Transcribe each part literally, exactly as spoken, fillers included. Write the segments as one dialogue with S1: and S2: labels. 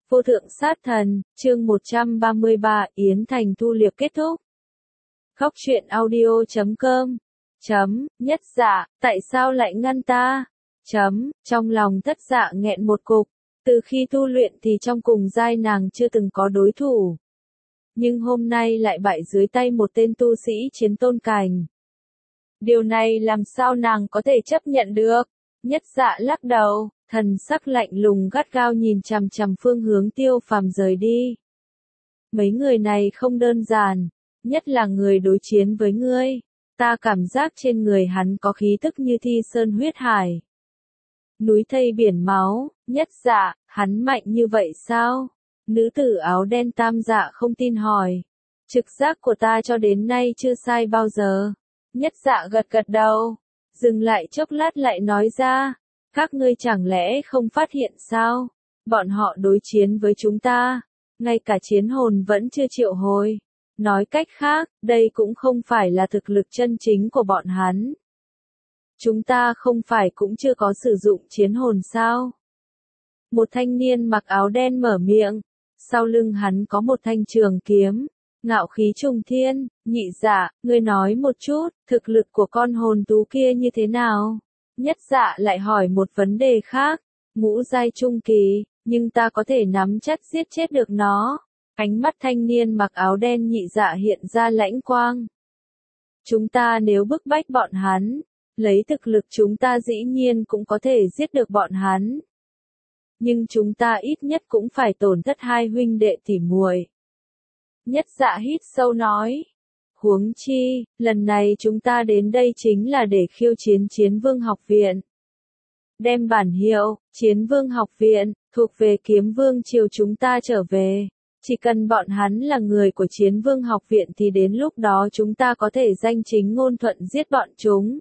S1: Vô thượng sát thần, chương một trăm ba mươi ba, Yến Thành thu liệp kết thúc. Khóc chuyện audio chấm com. Chấm, Nhất Dạ, tại sao lại ngăn ta? Chấm, trong lòng Thất Dạ nghẹn một cục. Từ khi tu luyện thì trong cùng giai nàng chưa từng có đối thủ. Nhưng hôm nay lại bại dưới tay một tên tu sĩ chiến tôn cảnh. Điều này làm sao nàng có thể chấp nhận được? Nhất Dạ lắc đầu, thần sắc lạnh lùng gắt gao nhìn chằm chằm phương hướng Tiêu Phàm rời đi. Mấy người này không đơn giản, nhất là người đối chiến với ngươi. Ta cảm giác trên người hắn có khí tức như thi sơn huyết hải. Núi thây biển máu, Nhất Dạ, hắn mạnh như vậy sao? Nữ tử áo đen Tam Dạ không tin hỏi. Trực giác của ta cho đến nay chưa sai bao giờ. Nhất Dạ gật gật đầu, dừng lại chốc lát lại nói ra. Các ngươi chẳng lẽ không phát hiện sao? Bọn họ đối chiến với chúng ta, ngay cả chiến hồn vẫn chưa triệu hồi. Nói cách khác, đây cũng không phải là thực lực chân chính của bọn hắn. Chúng ta không phải cũng chưa có sử dụng chiến hồn sao? Một thanh niên mặc áo đen mở miệng, sau lưng hắn có một thanh trường kiếm, ngạo khí trùng thiên. Nhị Dạ, ngươi nói một chút, thực lực của con hồn tú kia như thế nào? Nhất Dạ lại hỏi một vấn đề khác, ngũ giai trung kỳ, nhưng ta có thể nắm chắc giết chết được nó. Ánh mắt thanh niên mặc áo đen Nhị Dạ hiện ra lãnh quang. Chúng ta nếu bức bách bọn hắn, lấy thực lực chúng ta dĩ nhiên cũng có thể giết được bọn hắn. Nhưng chúng ta ít nhất cũng phải tổn thất hai huynh đệ tỉ muội. Nhất Dạ hít sâu nói. Huống chi, lần này chúng ta đến đây chính là để khiêu chiến Chiến Vương học viện. Đem bản hiệu, Chiến Vương học viện, thuộc về Kiếm Vương triều chúng ta trở về. Chỉ cần bọn hắn là người của Chiến Vương học viện thì đến lúc đó chúng ta có thể danh chính ngôn thuận giết bọn chúng.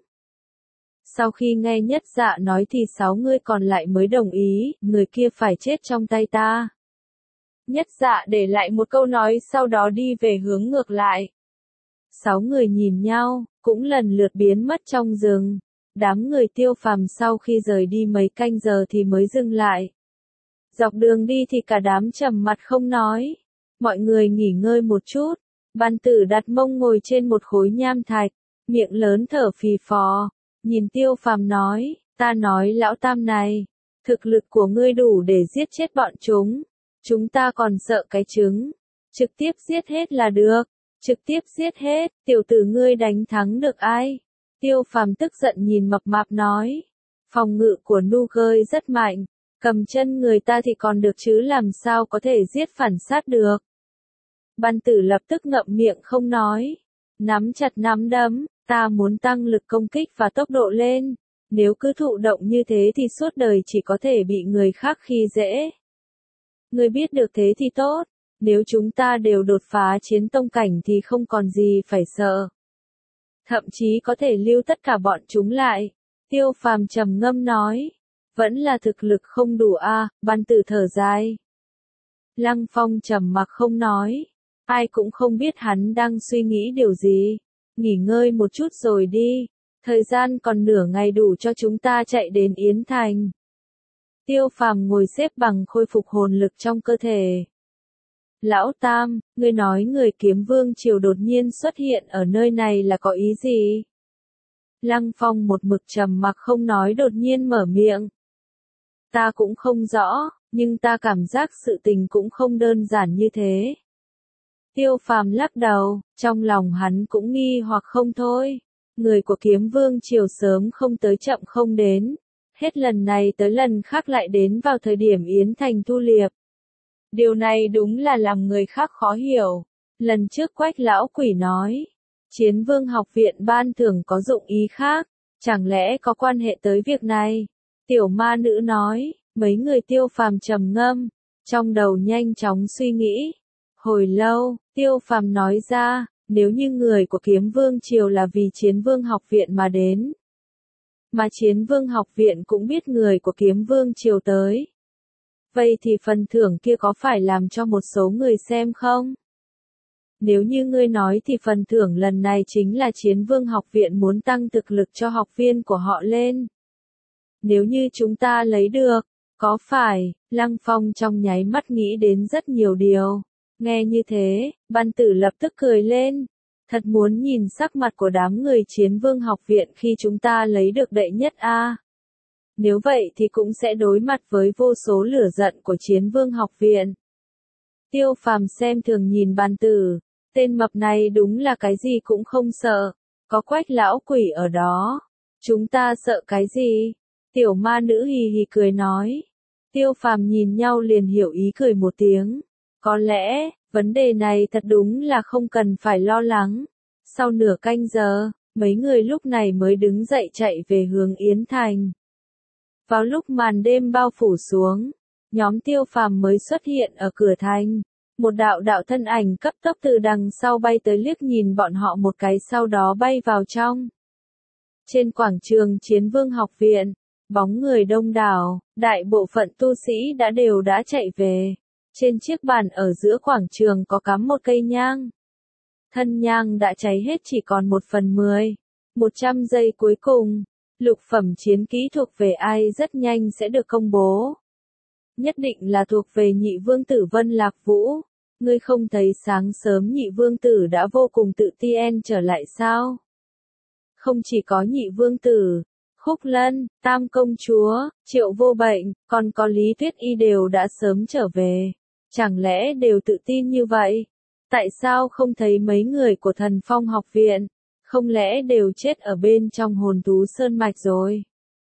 S1: Sau khi nghe Nhất Dạ nói thì sáu người còn lại mới đồng ý, người kia phải chết trong tay ta. Nhất Dạ để lại một câu nói sau đó đi về hướng ngược lại. Sáu người nhìn nhau, cũng lần lượt biến mất trong rừng. Đám người Tiêu Phàm sau khi rời đi mấy canh giờ thì mới dừng lại. Dọc đường đi thì cả đám trầm mặt không nói. Mọi người nghỉ ngơi một chút. Ban Tử đặt mông ngồi trên một khối nham thạch, miệng lớn thở phì phò. Nhìn Tiêu Phàm nói, ta nói lão Tam này, thực lực của ngươi đủ để giết chết bọn chúng. Chúng ta còn sợ cái trứng. Trực tiếp giết hết là được. Trực tiếp giết hết, tiểu tử ngươi đánh thắng được ai? Tiêu Phàm tức giận nhìn mập mạp nói. Phòng ngự của Nugơi rất mạnh. Cầm chân người ta thì còn được chứ làm sao có thể giết phản sát được. Ban Tử lập tức ngậm miệng không nói. Nắm chặt nắm đấm, ta muốn tăng lực công kích và tốc độ lên. Nếu cứ thụ động như thế thì suốt đời chỉ có thể bị người khác khi dễ. Ngươi biết được thế thì tốt. Nếu chúng ta đều đột phá chiến tông cảnh thì không còn gì phải sợ. Thậm chí có thể lưu tất cả bọn chúng lại. Tiêu Phàm trầm ngâm nói. Vẫn là thực lực không đủ a, à, Ban Tử thở dài. Lăng Phong trầm mặc không nói. Ai cũng không biết hắn đang suy nghĩ điều gì. Nghỉ ngơi một chút rồi đi. Thời gian còn nửa ngày đủ cho chúng ta chạy đến Yến Thành. Tiêu Phàm ngồi xếp bằng khôi phục hồn lực trong cơ thể. Lão Tam, ngươi nói người Kiếm Vương triều đột nhiên xuất hiện ở nơi này là có ý gì? Lăng Phong một mực trầm mặc không nói đột nhiên mở miệng. Ta cũng không rõ, nhưng ta cảm giác sự tình cũng không đơn giản như thế. Tiêu Phàm lắc đầu, trong lòng hắn cũng nghi hoặc không thôi. Người của Kiếm Vương triều sớm không tới chậm không đến. Hết lần này tới lần khác lại đến vào thời điểm Yến Thành thu liệp. Điều này đúng là làm người khác khó hiểu. Lần trước Quách lão quỷ nói, Chiến Vương học viện ban thưởng có dụng ý khác, chẳng lẽ có quan hệ tới việc này? Tiểu ma nữ nói, mấy người Tiêu Phàm trầm ngâm, trong đầu nhanh chóng suy nghĩ. Hồi lâu, Tiêu Phàm nói ra, nếu như người của Kiếm Vương triều là vì Chiến Vương học viện mà đến, mà Chiến Vương học viện cũng biết người của Kiếm Vương triều tới, vậy thì phần thưởng kia có phải làm cho một số người xem không? Nếu như ngươi nói thì phần thưởng lần này chính là Chiến Vương học viện muốn tăng thực lực cho học viên của họ lên. Nếu như chúng ta lấy được, Có phải, Lăng Phong trong nháy mắt nghĩ đến rất nhiều điều. Nghe như thế, Văn Tử lập tức cười lên. Thật muốn nhìn sắc mặt của đám người Chiến Vương học viện khi chúng ta lấy được đệ nhất a. Nếu vậy thì cũng sẽ đối mặt với vô số lửa giận của Chiến Vương học viện. Tiêu Phàm xem thường nhìn Văn Tử, tên mập này đúng là cái gì cũng không sợ, có Quách lão quỷ ở đó, chúng ta sợ cái gì? Tiểu ma nữ hì hì cười nói. Tiêu Phàm nhìn nhau liền hiểu ý cười một tiếng. Có lẽ, vấn đề này thật đúng là không cần phải lo lắng. Sau nửa canh giờ, mấy người lúc này mới đứng dậy chạy về hướng Yến Thành. Vào lúc màn đêm bao phủ xuống, nhóm Tiêu Phàm mới xuất hiện ở cửa thành. Một đạo đạo thân ảnh cấp tốc từ đằng sau bay tới liếc nhìn bọn họ một cái sau đó bay vào trong. Trên quảng trường Chiến Vương học viện, bóng người đông đảo, đại bộ phận tu sĩ đã đều đã chạy về. Trên chiếc bàn ở giữa quảng trường có cắm một cây nhang. Thân nhang đã cháy hết chỉ còn một phần mười. Một trăm giây cuối cùng, lục phẩm chiến kỹ thuộc về ai rất nhanh sẽ được công bố. Nhất định là thuộc về nhị vương tử Vân Lạc Vũ. Ngươi không thấy sáng sớm nhị vương tử đã vô cùng tự tin trở lại sao? Không chỉ có nhị vương tử, Khúc Lân, Tam công chúa, Triệu Vô Bệnh, còn có Lý Tuyết Y đều đã sớm trở về. Chẳng lẽ đều tự tin như vậy? Tại sao không thấy mấy người của Thần Phong học viện? Không lẽ đều chết ở bên trong Hồn Thú Sơn Mạch rồi?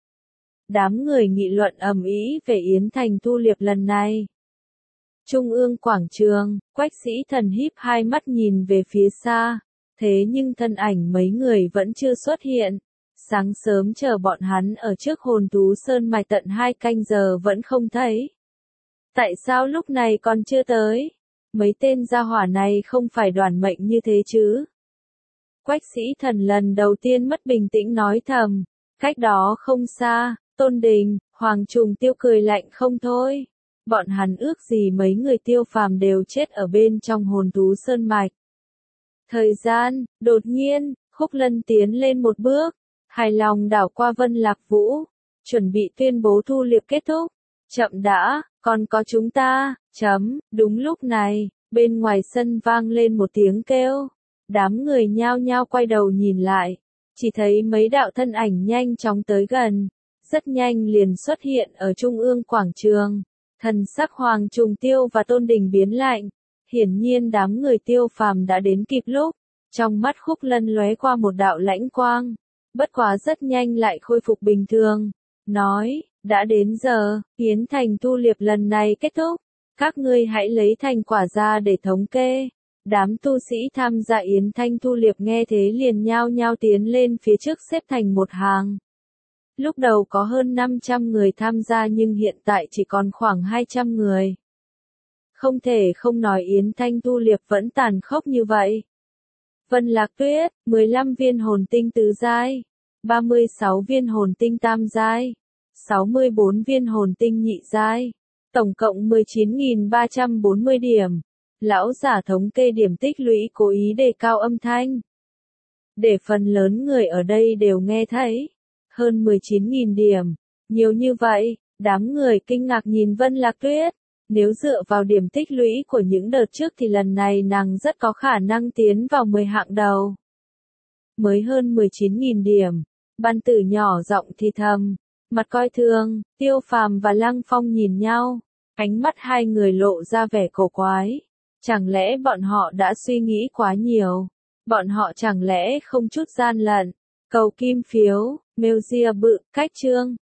S1: Đám người nghị luận ầm ĩ về Yến Thành thu liệp lần này. Trung ương quảng trường, Quách Sĩ Thần híp hai mắt nhìn về phía xa. Thế nhưng thân ảnh mấy người vẫn chưa xuất hiện. Sáng sớm chờ bọn hắn ở trước Hồn Thú Sơn Mạch tận hai canh giờ vẫn không thấy. Tại sao lúc này còn chưa tới? Mấy tên gia hỏa này không phải đoàn mệnh như thế chứ? Quách Sĩ Thần lần đầu tiên mất bình tĩnh nói thầm. Cách đó không xa, Tôn Đình, Hoàng Trùng Tiêu cười lạnh không thôi. Bọn hắn ước gì mấy người Tiêu Phàm đều chết ở bên trong Hồn Thú Sơn Mạch. Thời gian, đột nhiên, Khúc Lân tiến lên một bước, hài lòng đảo qua Vân Lạc Vũ, chuẩn bị tuyên bố thu liệp kết thúc. Chậm đã, còn có chúng ta, chấm, đúng lúc này, bên ngoài sân vang lên một tiếng kêu. Đám người nhao nhao quay đầu nhìn lại, chỉ thấy mấy đạo thân ảnh nhanh chóng tới gần, rất nhanh liền xuất hiện ở trung ương quảng trường. Thần sắc Hoàng Trùng Tiêu và Tôn Đình biến lạnh, hiển nhiên đám người Tiêu Phàm đã đến kịp lúc, trong mắt Khúc Lân lóe qua một đạo lãnh quang, bất quá rất nhanh lại khôi phục bình thường, nói, đã đến giờ, Yến Thành thu liệp lần này kết thúc, các ngươi hãy lấy thành quả ra để thống kê. Đám tu sĩ tham gia Yến Thanh thu liệp nghe thế liền nhao nhao tiến lên phía trước xếp thành một hàng. Lúc đầu có hơn năm trăm người tham gia nhưng hiện tại chỉ còn khoảng hai trăm người. Không thể không nói Yến Thanh thu liệp vẫn tàn khốc như vậy. Vân Lạc Tuyết, mười lăm viên hồn tinh tứ giai, ba mươi sáu viên hồn tinh tam giai, sáu mươi bốn viên hồn tinh nhị giai, tổng cộng mười chín nghìn ba trăm bốn mươi điểm. Lão giả thống kê điểm tích lũy cố ý đề cao âm thanh. Để phần lớn người ở đây đều nghe thấy. Hơn mười chín nghìn điểm. Nhiều như vậy, đám người kinh ngạc nhìn Vân Lạc Tuyết. Nếu dựa vào điểm tích lũy của những đợt trước thì lần này nàng rất có khả năng tiến vào mười hạng đầu. Mới hơn mười chín nghìn điểm. Ban Tử nhỏ giọng thì thầm. Mặt coi thường, Tiêu Phàm và Lăng Phong nhìn nhau. Ánh mắt hai người lộ ra vẻ cổ quái. Chẳng lẽ bọn họ đã suy nghĩ quá nhiều? Bọn họ chẳng lẽ không chút gian lận? Cầu kim phiếu, mail ria bự, cách chương.